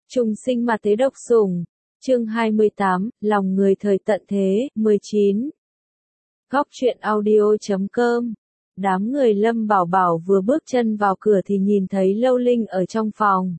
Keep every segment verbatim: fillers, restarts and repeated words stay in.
Trùng sinh mà thế độc sủng. Chương hai mươi tám, lòng người thời tận thế, mười chín. Góc truyện audio chấm com. Đám người Lâm Bảo Bảo vừa bước chân vào cửa thì nhìn thấy Lâu Linh ở trong phòng.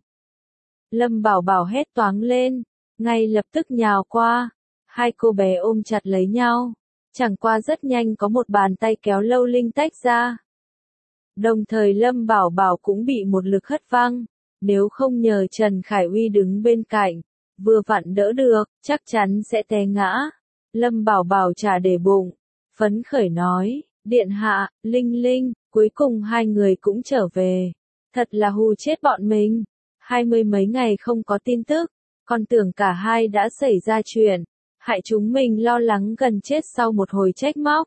Lâm Bảo Bảo hét toáng lên, ngay lập tức nhào qua. Hai cô bé ôm chặt lấy nhau. Chẳng qua rất nhanh có một bàn tay kéo Lâu Linh tách ra. Đồng thời Lâm Bảo Bảo cũng bị một lực hất văng. Nếu không nhờ Trần Khải Uy đứng bên cạnh, vừa vặn đỡ được, chắc chắn sẽ té ngã. Lâm Bảo Bảo chả để bụng, phấn khởi nói, điện hạ, Linh Linh, cuối cùng hai người cũng trở về. Thật là hù chết bọn mình. Hai mươi mấy ngày không có tin tức, còn tưởng cả hai đã xảy ra chuyện, hại chúng mình lo lắng gần chết sau một hồi trách móc.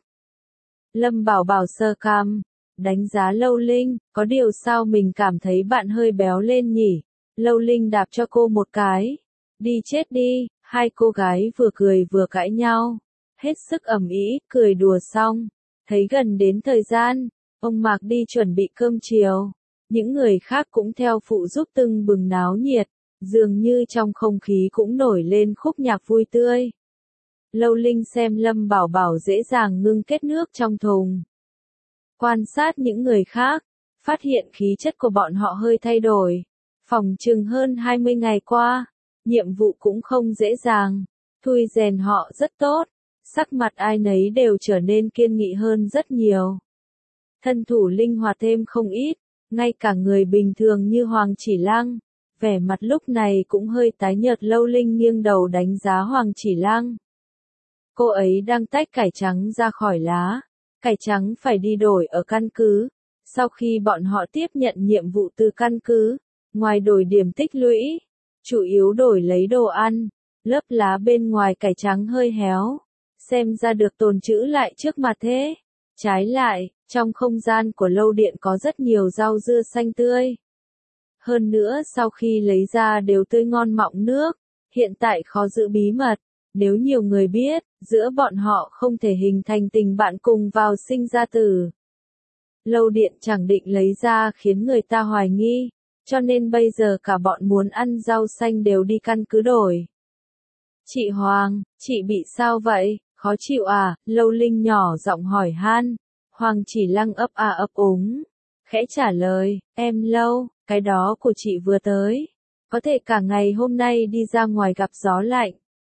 Lâm Bảo Bảo sơ cằm, đánh giá Lâu Linh, có điều sao mình cảm thấy bạn hơi béo lên nhỉ? Lâu Linh đạp cho cô một cái. Đi chết đi, hai cô gái vừa cười vừa cãi nhau. Hết sức ầm ĩ, cười đùa xong. Thấy gần đến thời gian, ông Mạc đi chuẩn bị cơm chiều. Những người khác cũng theo phụ giúp tưng bừng náo nhiệt, dường như trong không khí cũng nổi lên khúc nhạc vui tươi. Lâu Linh xem Lâm Bảo Bảo dễ dàng ngưng kết nước trong thùng. Quan sát những người khác, phát hiện khí chất của bọn họ hơi thay đổi. Phòng chừng hơn hai mươi ngày qua, nhiệm vụ cũng không dễ dàng, thui rèn họ rất tốt, sắc mặt ai nấy đều trở nên kiên nghị hơn rất nhiều. Thân thủ linh hoạt thêm không ít, ngay cả người bình thường như Hoàng Chỉ Lăng, vẻ mặt lúc này cũng hơi tái nhợt. Lâu Linh nghiêng đầu đánh giá Hoàng Chỉ Lăng. Cô ấy đang tách cải trắng ra khỏi lá. Cải trắng phải đi đổi ở căn cứ. Sau khi bọn họ tiếp nhận nhiệm vụ từ căn cứ, ngoài đổi điểm tích lũy, chủ yếu đổi lấy đồ ăn, lớp lá bên ngoài cải trắng hơi héo, xem ra được tồn trữ lại trước mặt thế. Trái lại, trong không gian của lâu điện có rất nhiều rau dưa xanh tươi. Hơn nữa sau khi lấy ra đều tươi ngon mọng nước, hiện tại khó giữ bí mật. Nếu nhiều người biết, giữa bọn họ không thể hình thành tình bạn cùng vào sinh ra tử. Lâu điện chẳng định lấy ra khiến người ta hoài nghi, cho nên bây giờ cả bọn muốn ăn rau xanh đều đi căn cứ đổi. Chị Hoàng, chị bị sao vậy, khó chịu à? Lâu Linh nhỏ giọng hỏi han. Hoàng Chỉ Lăng ấp a ấp úng, khẽ trả lời, em Lâu, cái đó của chị vừa tới. Có thể cả ngày hôm nay đi ra ngoài gặp gió lạnh.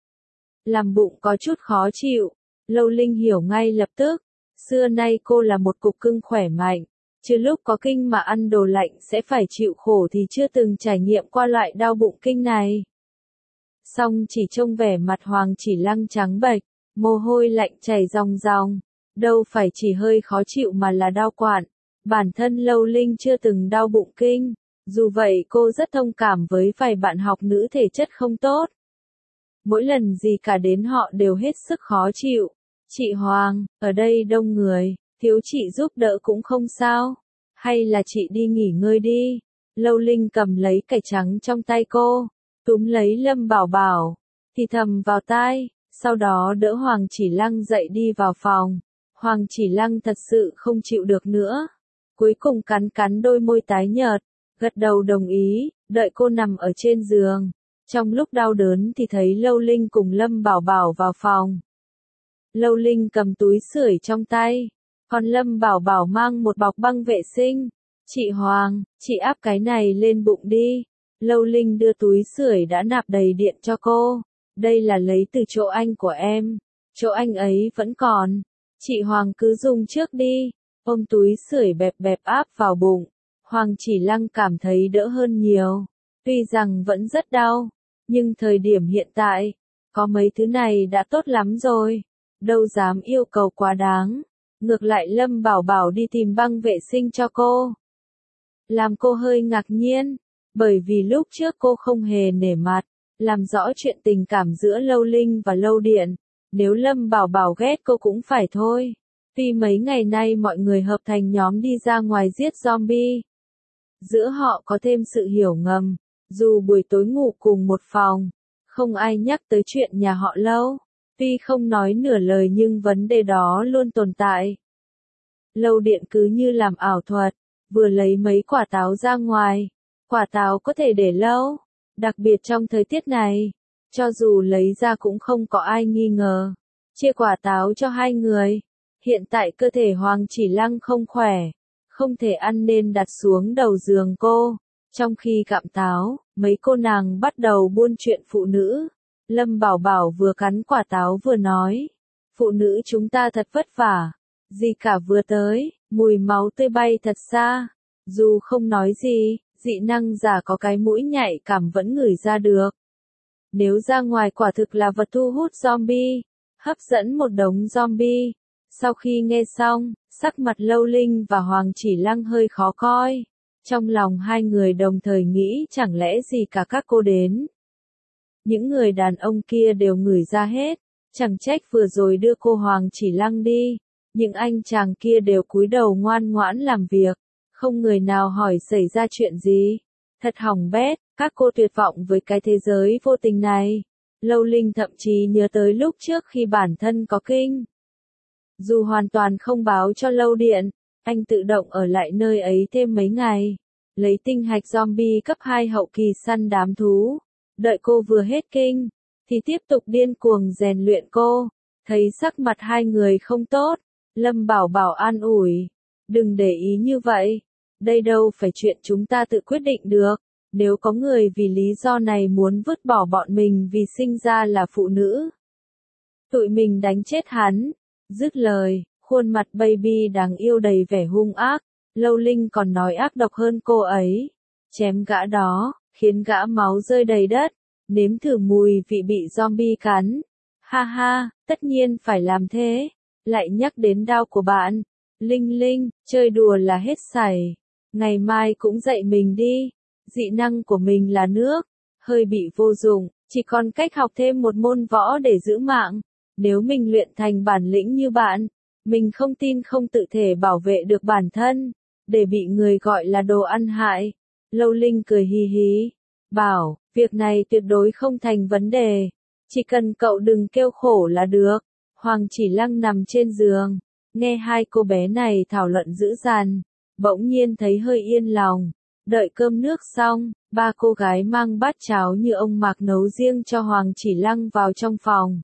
Làm bụng có chút khó chịu, Lâu Linh hiểu ngay lập tức, xưa nay cô là một cục cưng khỏe mạnh, chứ lúc có kinh mà ăn đồ lạnh sẽ phải chịu khổ thì chưa từng trải nghiệm qua loại đau bụng kinh này. Song chỉ trông vẻ mặt Hoàng Chỉ Lăng trắng bệch, mồ hôi lạnh chảy ròng ròng, đâu phải chỉ hơi khó chịu mà là đau quặn. Bản thân Lâu Linh chưa từng đau bụng kinh, dù vậy cô rất thông cảm với vài bạn học nữ thể chất không tốt. Mỗi lần gì cả đến họ đều hết sức khó chịu. Chị Hoàng, ở đây đông người, thiếu chị giúp đỡ cũng không sao. Hay là chị đi nghỉ ngơi đi. Lâu Linh cầm lấy cải trắng trong tay cô, túm lấy Lâm Bảo Bảo, thì thầm vào tai, sau đó đỡ Hoàng Chỉ Lăng dậy đi vào phòng. Hoàng Chỉ Lăng thật sự không chịu được nữa. Cuối cùng cắn cắn đôi môi tái nhợt, gật đầu đồng ý, đợi cô nằm ở trên giường. Trong lúc đau đớn thì thấy Lâu Linh cùng Lâm Bảo Bảo vào phòng. Lâu Linh cầm túi sưởi trong tay, còn Lâm Bảo Bảo mang một bọc băng vệ sinh. Chị Hoàng, chị áp cái này lên bụng đi. Lâu Linh đưa túi sưởi đã nạp đầy điện cho cô. Đây là lấy từ chỗ anh của em. Chỗ anh ấy vẫn còn. Chị Hoàng cứ dùng trước đi. Ôm túi sưởi bẹp bẹp áp vào bụng. Hoàng Chỉ Lăng cảm thấy đỡ hơn nhiều. Tuy rằng vẫn rất đau, nhưng thời điểm hiện tại, có mấy thứ này đã tốt lắm rồi. Đâu dám yêu cầu quá đáng. Ngược lại Lâm Bảo Bảo đi tìm băng vệ sinh cho cô. Làm cô hơi ngạc nhiên, bởi vì lúc trước cô không hề nể mặt, làm rõ chuyện tình cảm giữa Lâu Linh và Lâu Điện. Nếu Lâm Bảo Bảo ghét cô cũng phải thôi. Tuy mấy ngày nay mọi người hợp thành nhóm đi ra ngoài giết zombie. Giữa họ có thêm sự hiểu ngầm, dù buổi tối ngủ cùng một phòng, không ai nhắc tới chuyện nhà họ Lâu. Tuy không nói nửa lời nhưng vấn đề đó luôn tồn tại. Lâu Điện cứ như làm ảo thuật, vừa lấy mấy quả táo ra ngoài. Quả táo có thể để lâu, Đặc biệt trong thời tiết này, cho dù lấy ra cũng không có ai nghi ngờ. Chia quả táo cho hai người. Hiện tại cơ thể Hoàng Chỉ Lăng không khỏe, không thể ăn nên đặt xuống đầu giường cô. Trong khi gặm táo, mấy cô nàng bắt đầu buôn chuyện phụ nữ. Lâm Bảo Bảo vừa cắn quả táo vừa nói. Phụ nữ chúng ta thật vất vả. Dì cả vừa tới, mùi máu tươi bay thật xa. Dù không nói gì, dị năng giả có cái mũi nhạy cảm vẫn ngửi ra được. Nếu ra ngoài quả thực là vật thu hút zombie, hấp dẫn một đống zombie. Sau khi nghe xong, sắc mặt Lâu Linh và Hoàng Chỉ Lăng hơi khó coi. Trong lòng hai người đồng thời nghĩ chẳng lẽ gì cả các cô đến. Những người đàn ông kia đều ngửi ra hết, chẳng trách vừa rồi đưa cô Hoàng Chỉ Lăng đi. Những anh chàng kia đều cúi đầu ngoan ngoãn làm việc, không người nào hỏi xảy ra chuyện gì. Thật hỏng bét, các cô tuyệt vọng với cái thế giới vô tình này. Lâu Linh thậm chí nhớ tới lúc trước khi bản thân có kinh. Dù hoàn toàn không báo cho Lâu Điện, anh tự động ở lại nơi ấy thêm mấy ngày. Lấy tinh hạch zombie cấp hai hậu kỳ săn đám thú. Đợi cô vừa hết kinh, thì tiếp tục điên cuồng rèn luyện cô. Thấy sắc mặt hai người không tốt, Lâm Bảo Bảo an ủi. Đừng để ý như vậy. Đây đâu phải chuyện chúng ta tự quyết định được. Nếu có người vì lý do này muốn vứt bỏ bọn mình vì sinh ra là phụ nữ, tụi mình đánh chết hắn. Dứt lời, khuôn mặt baby đáng yêu đầy vẻ hung ác. Lâu Linh còn nói ác độc hơn cô ấy. Chém gã đó, khiến gã máu rơi đầy đất. Nếm thử mùi vị bị zombie cắn. Ha ha, tất nhiên phải làm thế. Lại nhắc đến đau của bạn. Linh Linh, chơi đùa là hết sảy. Ngày mai cũng dạy mình đi. Dị năng của mình là nước. Hơi bị vô dụng, chỉ còn cách học thêm một môn võ để giữ mạng. Nếu mình luyện thành bản lĩnh như bạn, mình không tin không tự thể bảo vệ được bản thân, để bị người gọi là đồ ăn hại. Lâu Linh cười hì hí, bảo, việc này tuyệt đối không thành vấn đề. Chỉ cần cậu đừng kêu khổ là được. Hoàng Chỉ Lăng nằm trên giường, nghe hai cô bé này thảo luận dữ dằn, bỗng nhiên thấy hơi yên lòng. Đợi cơm nước xong, ba cô gái mang bát cháo như ông Mạc nấu riêng cho Hoàng Chỉ Lăng vào trong phòng.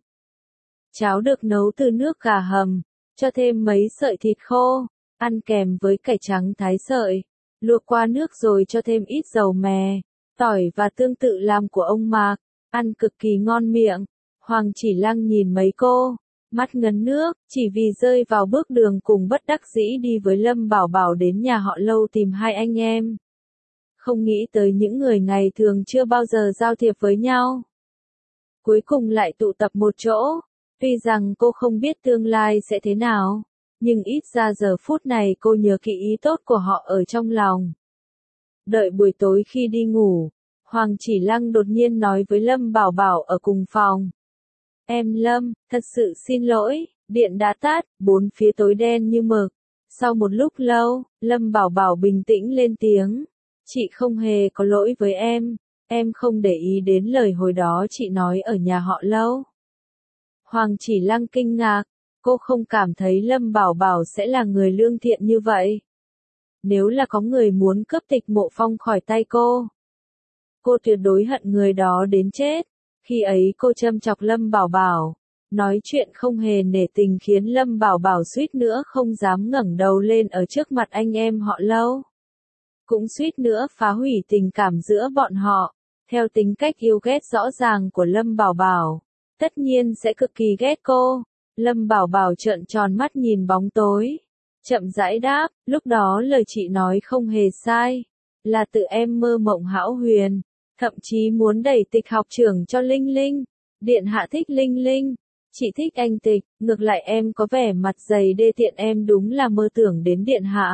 Cháo được nấu từ nước gà hầm, cho thêm mấy sợi thịt khô, ăn kèm với cải trắng thái sợi, luộc qua nước rồi cho thêm ít dầu mè, tỏi và tương tự làm của ông Mạc, ăn cực kỳ ngon miệng. Hoàng Chỉ Lăng nhìn mấy cô, mắt ngấn nước, chỉ vì rơi vào bước đường cùng bất đắc dĩ đi với Lâm Bảo Bảo đến nhà họ Lâu tìm hai anh em. Không nghĩ tới những người ngày thường chưa bao giờ giao thiệp với nhau, cuối cùng lại tụ tập một chỗ. Tuy rằng cô không biết tương lai sẽ thế nào, nhưng ít ra giờ phút này cô nhớ kỹ ý tốt của họ ở trong lòng. Đợi buổi tối khi đi ngủ, Hoàng Chỉ Lăng đột nhiên nói với Lâm Bảo Bảo ở cùng phòng. Em Lâm, thật sự xin lỗi, điện đã tắt, bốn phía tối đen như mực. Sau một lúc lâu, Lâm Bảo Bảo bình tĩnh lên tiếng. Chị không hề có lỗi với em, em không để ý đến lời hồi đó chị nói ở nhà họ Lâu. Hoàng Chỉ Lăng kinh ngạc, cô không cảm thấy Lâm Bảo Bảo sẽ là người lương thiện như vậy. Nếu là có người muốn cướp Tịch Mộ Phong khỏi tay cô, cô tuyệt đối hận người đó đến chết. Khi ấy cô châm chọc Lâm Bảo Bảo, nói chuyện không hề nể tình khiến Lâm Bảo Bảo suýt nữa không dám ngẩng đầu lên ở trước mặt anh em họ Lâu. Cũng suýt nữa phá hủy tình cảm giữa bọn họ. Theo tính cách yêu ghét rõ ràng của Lâm Bảo Bảo, tất nhiên sẽ cực kỳ ghét cô. Lâm Bảo Bảo trợn tròn mắt nhìn bóng tối, chậm rãi đáp, lúc đó lời chị nói không hề sai, là tự em mơ mộng hão huyền, thậm chí muốn đẩy Tịch học trưởng cho Linh Linh. Điện hạ thích Linh Linh, chị thích anh Tịch, ngược lại em có vẻ mặt dày đê tiện, em đúng là mơ tưởng đến điện hạ.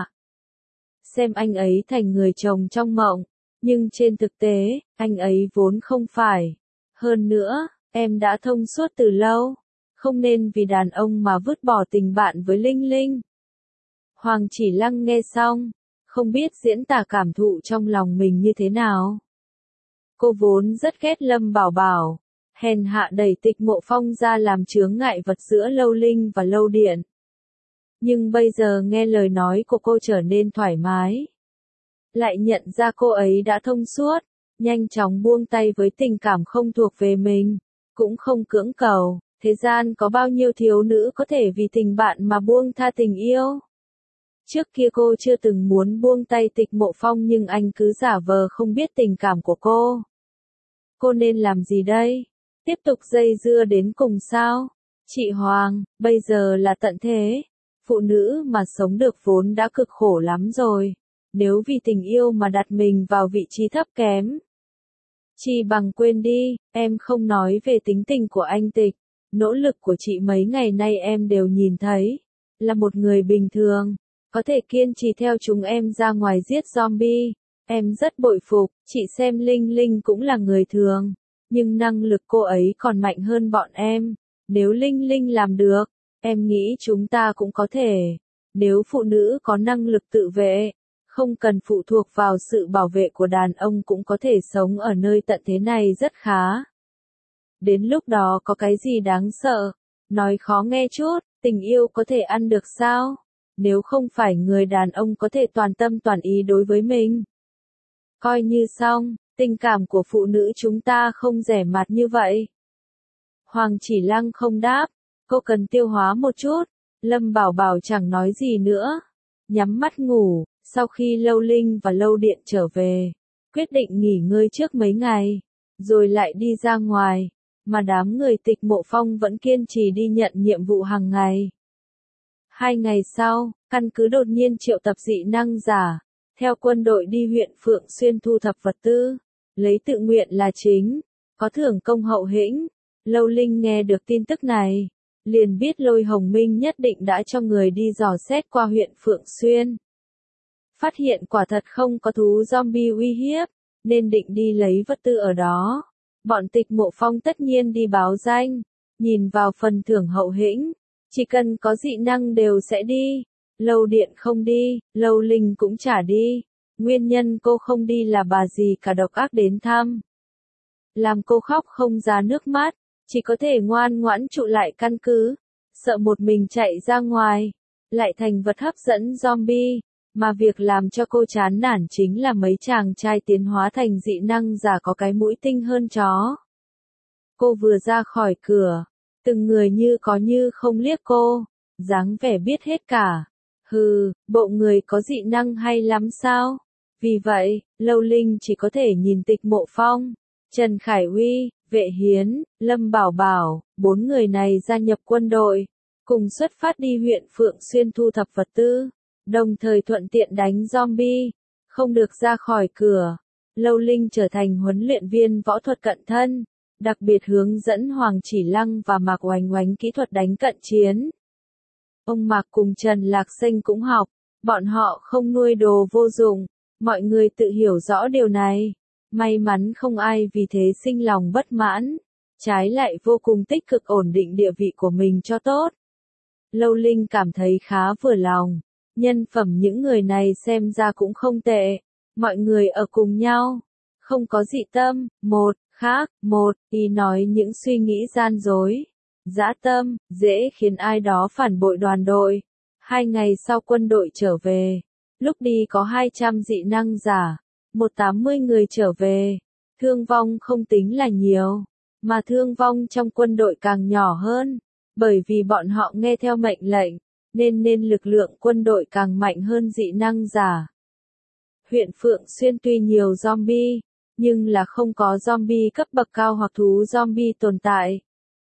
Xem anh ấy thành người chồng trong mộng, nhưng trên thực tế, anh ấy vốn không phải. Hơn nữa, em đã thông suốt từ lâu, không nên vì đàn ông mà vứt bỏ tình bạn với Linh Linh. Hoàng Chỉ Lăng nghe xong, không biết diễn tả cảm thụ trong lòng mình như thế nào. Cô vốn rất ghét Lâm Bảo Bảo, hèn hạ đẩy Tịch Mộ Phong ra làm chướng ngại vật giữa Lâu Linh và Lâu Điện. Nhưng bây giờ nghe lời nói của cô trở nên thoải mái. Lại nhận ra cô ấy đã thông suốt, nhanh chóng buông tay với tình cảm không thuộc về mình, cũng không cưỡng cầu. Thế gian có bao nhiêu thiếu nữ có thể vì tình bạn mà buông tha tình yêu? Trước kia cô chưa từng muốn buông tay Tịch Mộ Phong nhưng anh cứ giả vờ không biết tình cảm của cô. Cô nên làm gì đây? Tiếp tục dây dưa đến cùng sao? Chị Hoàng, bây giờ là tận thế. Phụ nữ mà sống được vốn đã cực khổ lắm rồi. Nếu vì tình yêu mà đặt mình vào vị trí thấp kém. Chi bằng quên đi, em không nói về tính tình của anh Tịch. Nỗ lực của chị mấy ngày nay em đều nhìn thấy. Là một người bình thường. Có thể kiên trì theo chúng em ra ngoài giết zombie. Em rất bội phục, chị xem Linh Linh cũng là người thường. Nhưng năng lực cô ấy còn mạnh hơn bọn em. Nếu Linh Linh làm được, em nghĩ chúng ta cũng có thể. Nếu phụ nữ có năng lực tự vệ, không cần phụ thuộc vào sự bảo vệ của đàn ông cũng có thể sống ở nơi tận thế này rất khá. Đến lúc đó có cái gì đáng sợ? Nói khó nghe chút, tình yêu có thể ăn được sao? Nếu không phải người đàn ông có thể toàn tâm toàn ý đối với mình. Coi như xong, tình cảm của phụ nữ chúng ta không rẻ mạt như vậy. Hoàng Chỉ Lăng không đáp, cô cần tiêu hóa một chút. Lâm Bảo Bảo chẳng nói gì nữa. Nhắm mắt ngủ, sau khi Lâu Linh và Lâu Điện trở về, quyết định nghỉ ngơi trước mấy ngày, rồi lại đi ra ngoài, mà đám người Tịch Mộ Phong vẫn kiên trì đi nhận nhiệm vụ hàng ngày. Hai ngày sau, căn cứ đột nhiên triệu tập dị năng giả, theo quân đội đi huyện Phượng Xuyên thu thập vật tư, lấy tự nguyện là chính, có thưởng công hậu hĩnh. Lâu Linh nghe được tin tức này, liền biết Lôi Hồng Minh nhất định đã cho người đi dò xét qua huyện Phượng Xuyên. Phát hiện quả thật không có thú zombie uy hiếp, nên định đi lấy vật tư ở đó. Bọn Tịch Mộ Phong tất nhiên đi báo danh, nhìn vào phần thưởng hậu hĩnh, chỉ cần có dị năng đều sẽ đi. Lâu Điện không đi, Lâu Linh cũng chả đi. Nguyên nhân cô không đi là bà dì cả độc ác đến thăm. Làm cô khóc không ra nước mắt, chỉ có thể ngoan ngoãn trụ lại căn cứ, sợ một mình chạy ra ngoài, lại thành vật hấp dẫn zombie. Mà việc làm cho cô chán nản chính là mấy chàng trai tiến hóa thành dị năng giả có cái mũi tinh hơn chó. Cô vừa ra khỏi cửa, từng người như có như không liếc cô, dáng vẻ biết hết cả. Hừ, bộ người có dị năng hay lắm sao? Vì vậy, Lâu Linh chỉ có thể nhìn Tịch Mộ Phong, Trần Khải Uy, Vệ Hiến, Lâm Bảo Bảo, bốn người này gia nhập quân đội, cùng xuất phát đi huyện Phượng Xuyên thu thập vật tư, đồng thời thuận tiện đánh zombie, không được ra khỏi cửa. Lâu Linh trở thành huấn luyện viên võ thuật cận thân, đặc biệt hướng dẫn Hoàng Chỉ Lăng và Mạc Oánh Oánh kỹ thuật đánh cận chiến. Ông Mạc cùng Trần Lạc Xanh cũng học, bọn họ không nuôi đồ vô dụng, mọi người tự hiểu rõ điều này. May mắn không ai vì thế sinh lòng bất mãn, trái lại vô cùng tích cực ổn định địa vị của mình cho tốt. Lâu Linh cảm thấy khá vừa lòng, nhân phẩm những người này xem ra cũng không tệ, mọi người ở cùng nhau, không có dị tâm, một, khác, một, ý nói những suy nghĩ gian dối, dã tâm, dễ khiến ai đó phản bội đoàn đội. Hai ngày sau quân đội trở về, lúc đi có hai trăm dị năng giả, một trăm tám mươi người trở về, thương vong không tính là nhiều, mà thương vong trong quân đội càng nhỏ hơn, bởi vì bọn họ nghe theo mệnh lệnh, nên nên lực lượng quân đội càng mạnh hơn dị năng giả. Huyện Phượng Xuyên tuy nhiều zombie, nhưng là không có zombie cấp bậc cao hoặc thú zombie tồn tại.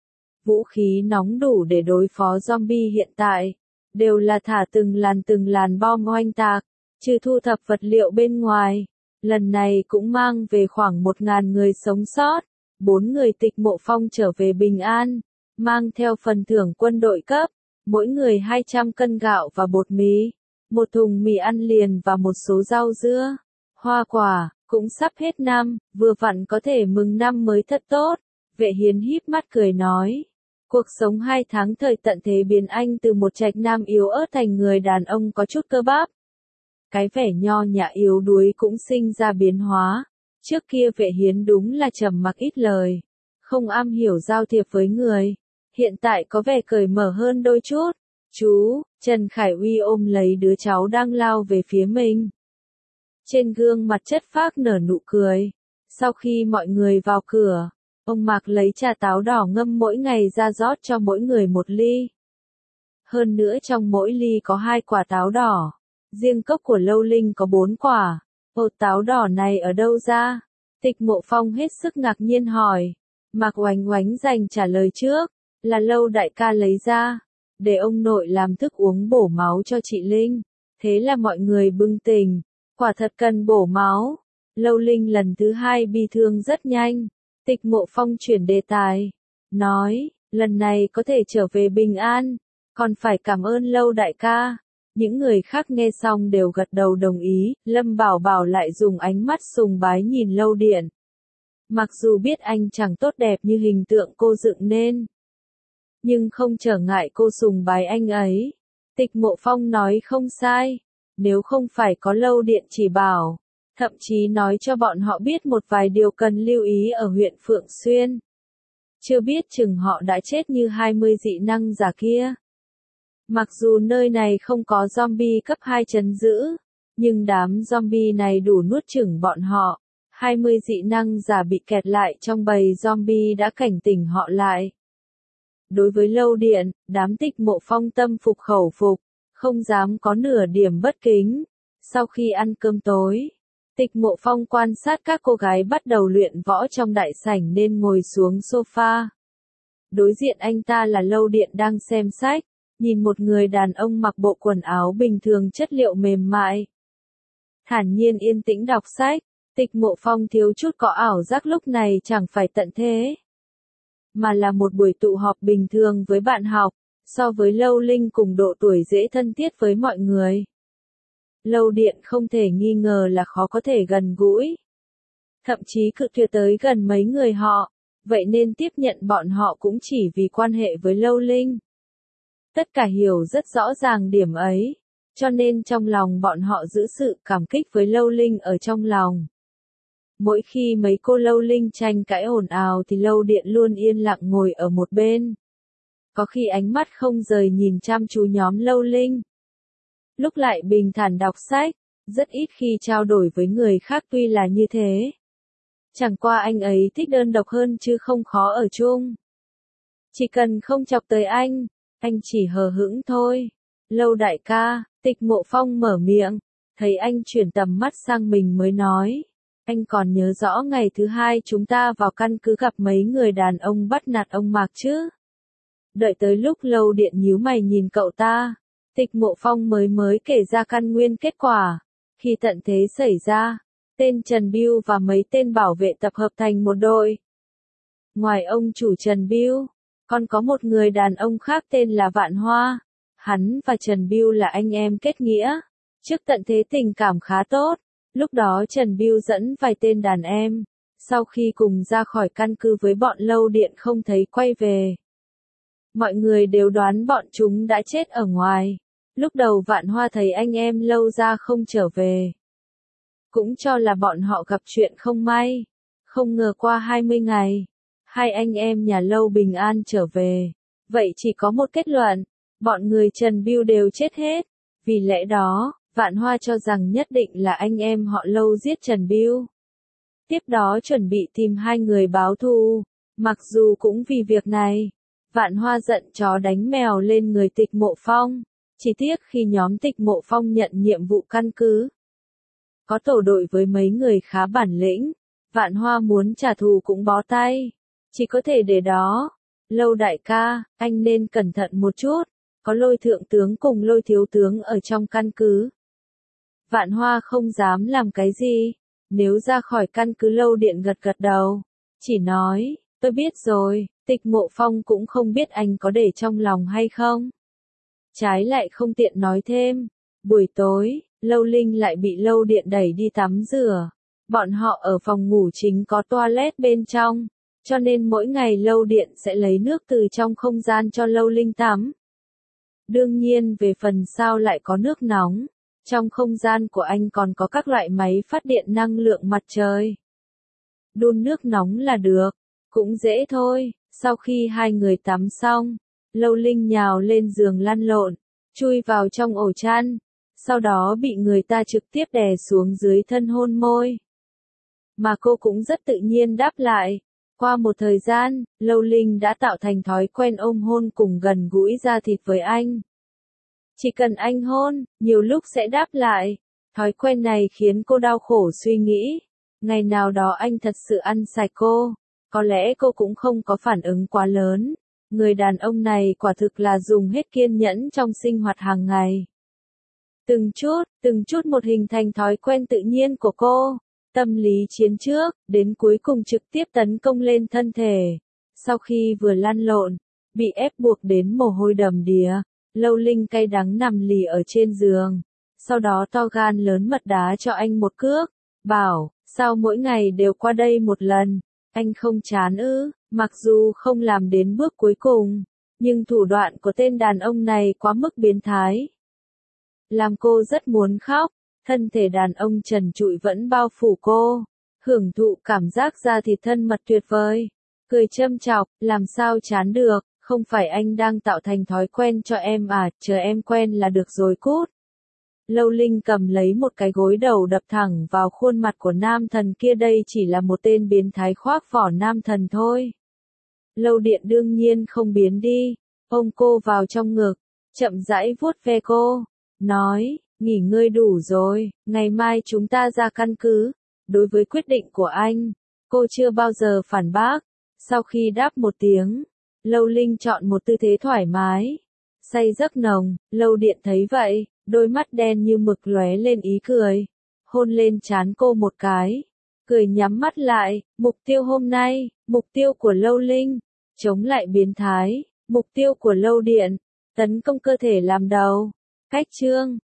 Vũ khí nóng đủ để đối phó zombie hiện tại, đều là thả từng làn từng làn bom oanh tạc, trừ thu thập vật liệu bên ngoài. Lần này cũng mang về khoảng một ngàn người sống sót, bốn người Tịch Mộ Phong trở về bình an, mang theo phần thưởng quân đội cấp, mỗi người hai trăm cân gạo và bột mì, một thùng mì ăn liền và một số rau dưa, hoa quả, cũng sắp hết năm, vừa vặn có thể mừng năm mới thật tốt. Vệ Hiến híp mắt cười nói, cuộc sống hai tháng thời tận thế biến anh từ một trạch nam yếu ớt thành người đàn ông có chút cơ bắp. Cái vẻ nho nhã yếu đuối cũng sinh ra biến hóa. Trước kia Vệ Hiến đúng là trầm mặc ít lời, không am hiểu giao thiệp với người. Hiện tại có vẻ cởi mở hơn đôi chút. Chú, Trần Khải Uy ôm lấy đứa cháu đang lao về phía mình. Trên gương mặt chất phác nở nụ cười. Sau khi mọi người vào cửa, ông Mạc lấy trà táo đỏ ngâm mỗi ngày ra rót cho mỗi người một ly. Hơn nữa trong mỗi ly có hai quả táo đỏ, riêng cốc của Lâu Linh có bốn quả. Ồ, táo đỏ này ở đâu ra? Tịch Mộ Phong hết sức ngạc nhiên hỏi. Mạc Oánh Oánh dành trả lời trước, là Lâu đại ca lấy ra, để ông nội làm thức uống bổ máu cho chị Linh. Thế là mọi người bừng tỉnh, quả thật cần bổ máu. Lâu Linh lần thứ hai bi thương rất nhanh. Tịch Mộ Phong chuyển đề tài, nói, lần này có thể trở về bình an, còn phải cảm ơn Lâu đại ca. Những người khác nghe xong đều gật đầu đồng ý, Lâm Bảo Bảo lại dùng ánh mắt sùng bái nhìn Lâu Điện. Mặc dù biết anh chẳng tốt đẹp như hình tượng cô dựng nên, nhưng không trở ngại cô sùng bái anh ấy. Tịch Mộ Phong nói không sai, nếu không phải có Lâu Điện chỉ bảo, thậm chí nói cho bọn họ biết một vài điều cần lưu ý ở huyện Phượng Xuyên. Chưa biết chừng họ đã chết như hai mươi dị năng giả kia. Mặc dù nơi này không có zombie cấp hai trấn giữ, nhưng đám zombie này đủ nuốt chửng bọn họ. hai mươi dị năng giả bị kẹt lại trong bầy zombie đã cảnh tỉnh họ lại. Đối với Lâu Điện, đám Tịch Mộ Phong tâm phục khẩu phục, không dám có nửa điểm bất kính. Sau khi ăn cơm tối, Tịch Mộ Phong quan sát các cô gái bắt đầu luyện võ trong đại sảnh nên ngồi xuống sofa. Đối diện anh ta là Lâu Điện đang xem sách, nhìn một người đàn ông mặc bộ quần áo bình thường chất liệu mềm mại, thản nhiên yên tĩnh đọc sách. Tịch Mộ Phong thiếu chút có ảo giác lúc này chẳng phải tận thế, mà là một buổi tụ họp bình thường với bạn học. So với Lâu Linh cùng độ tuổi dễ thân thiết với mọi người, Lâu Điện không thể nghi ngờ là khó có thể gần gũi, thậm chí cự tuyệt tới gần mấy người họ, vậy nên tiếp nhận bọn họ cũng chỉ vì quan hệ với Lâu Linh. Tất cả hiểu rất rõ ràng điểm ấy, cho nên trong lòng bọn họ giữ sự cảm kích với Lâu Linh ở trong lòng. Mỗi khi mấy cô Lâu Linh tranh cãi ồn ào thì Lâu Điện luôn yên lặng ngồi ở một bên. Có khi ánh mắt không rời nhìn chăm chú nhóm Lâu Linh, lúc lại bình thản đọc sách, rất ít khi trao đổi với người khác. Tuy là như thế, chẳng qua anh ấy thích đơn độc hơn chứ không khó ở chung. Chỉ cần không chọc tới anh, anh chỉ hờ hững thôi. Lâu đại ca, Tịch Mộ Phong mở miệng, thấy anh chuyển tầm mắt sang mình mới nói, anh còn nhớ rõ ngày thứ hai chúng ta vào căn cứ gặp mấy người đàn ông bắt nạt ông Mạc chứ? Đợi tới lúc Lâu Điện nhíu mày nhìn cậu ta, Tịch Mộ Phong mới mới kể ra căn nguyên kết quả. Khi tận thế xảy ra, tên Trần Bưu và mấy tên bảo vệ tập hợp thành một đội. Ngoài ông chủ Trần Bưu, còn có một người đàn ông khác tên là Vạn Hoa. Hắn và Trần Bưu là anh em kết nghĩa. Trước tận thế tình cảm khá tốt. Lúc đó Trần Bưu dẫn vài tên đàn em. Sau khi cùng ra khỏi căn cứ với bọn Lâu Điện không thấy quay về. Mọi người đều đoán bọn chúng đã chết ở ngoài. Lúc đầu Vạn Hoa thấy anh em Lâu ra không trở về, cũng cho là bọn họ gặp chuyện không may. Không ngờ qua hai mươi ngày, hai anh em nhà Lâu bình an trở về. Vậy chỉ có một kết luận, bọn người Trần Bưu đều chết hết. Vì lẽ đó, Vạn Hoa cho rằng nhất định là anh em họ Lâu giết Trần Bưu. Tiếp đó chuẩn bị tìm hai người báo thù. Mặc dù cũng vì việc này, Vạn Hoa giận chó đánh mèo lên người Tịch Mộ Phong. Chỉ tiếc khi nhóm Tịch Mộ Phong nhận nhiệm vụ căn cứ, có tổ đội với mấy người khá bản lĩnh, Vạn Hoa muốn trả thù cũng bó tay. Chỉ có thể để đó. Lâu đại ca, anh nên cẩn thận một chút, có Lôi thượng tướng cùng Lôi thiếu tướng ở trong căn cứ. Vạn Hoa không dám làm cái gì, nếu ra khỏi căn cứ. Lâu Điện gật gật đầu, chỉ nói, tôi biết rồi. Tịch Mộ Phong cũng không biết anh có để trong lòng hay không. Trái lại không tiện nói thêm. Buổi tối, Lâu Linh lại bị Lâu Điện đẩy đi tắm rửa. Bọn họ ở phòng ngủ chính có toilet bên trong, cho nên mỗi ngày Lâu Điện sẽ lấy nước từ trong không gian cho Lâu Linh tắm. Đương nhiên về phần sao lại có nước nóng, trong không gian của anh còn có các loại máy phát điện năng lượng mặt trời. Đun nước nóng là được, cũng dễ thôi. Sau khi hai người tắm xong, Lâu Linh nhào lên giường lăn lộn, chui vào trong ổ chăn, sau đó bị người ta trực tiếp đè xuống dưới thân hôn môi. mà cô cũng rất tự nhiên đáp lại. Qua một thời gian, Lâu Linh đã tạo thành thói quen ôm hôn cùng gần gũi da thịt với anh. Chỉ cần anh hôn, nhiều lúc sẽ đáp lại. Thói quen này khiến cô đau khổ suy nghĩ. Ngày nào đó anh thật sự ăn sạch cô, có lẽ cô cũng không có phản ứng quá lớn. Người đàn ông này quả thực là dùng hết kiên nhẫn trong sinh hoạt hàng ngày. Từng chút, từng chút một hình thành thói quen tự nhiên của cô. Tâm lý chiến trước, đến cuối cùng trực tiếp tấn công lên thân thể. Sau khi vừa lăn lộn, bị ép buộc đến mồ hôi đầm đìa, Lâu Linh cay đắng nằm lì ở trên giường. Sau đó to gan lớn mật đá cho anh một cước, bảo, sao mỗi ngày đều qua đây một lần, anh không chán ư? Mặc dù không làm đến bước cuối cùng, nhưng thủ đoạn của tên đàn ông này quá mức biến thái. Làm cô rất muốn khóc, thân thể đàn ông trần trụi vẫn bao phủ cô, hưởng thụ cảm giác da thịt thân mật tuyệt vời. Cười châm chọc, làm sao chán được, không phải anh đang tạo thành thói quen cho em à, chờ em quen là được rồi cút. Lâu Linh cầm lấy một cái gối đầu đập thẳng vào khuôn mặt của nam thần kia, đây chỉ là một tên biến thái khoác vỏ nam thần thôi. Lâu Điện đương nhiên không biến đi, ôm cô vào trong ngực, chậm rãi vuốt ve cô, nói, nghỉ ngơi đủ rồi, ngày mai chúng ta ra căn cứ. Đối với quyết định của anh, cô chưa bao giờ phản bác. Sau khi đáp một tiếng, Lâu Linh chọn một tư thế thoải mái, say giấc nồng. Lâu Điện thấy vậy, đôi mắt đen như mực lóe lên ý cười, hôn lên trán cô một cái, cười nhắm mắt lại. Mục tiêu hôm nay, mục tiêu của Lâu Linh, chống lại biến thái, mục tiêu của Lâu Điện, tấn công cơ thể làm đầu. Cách chương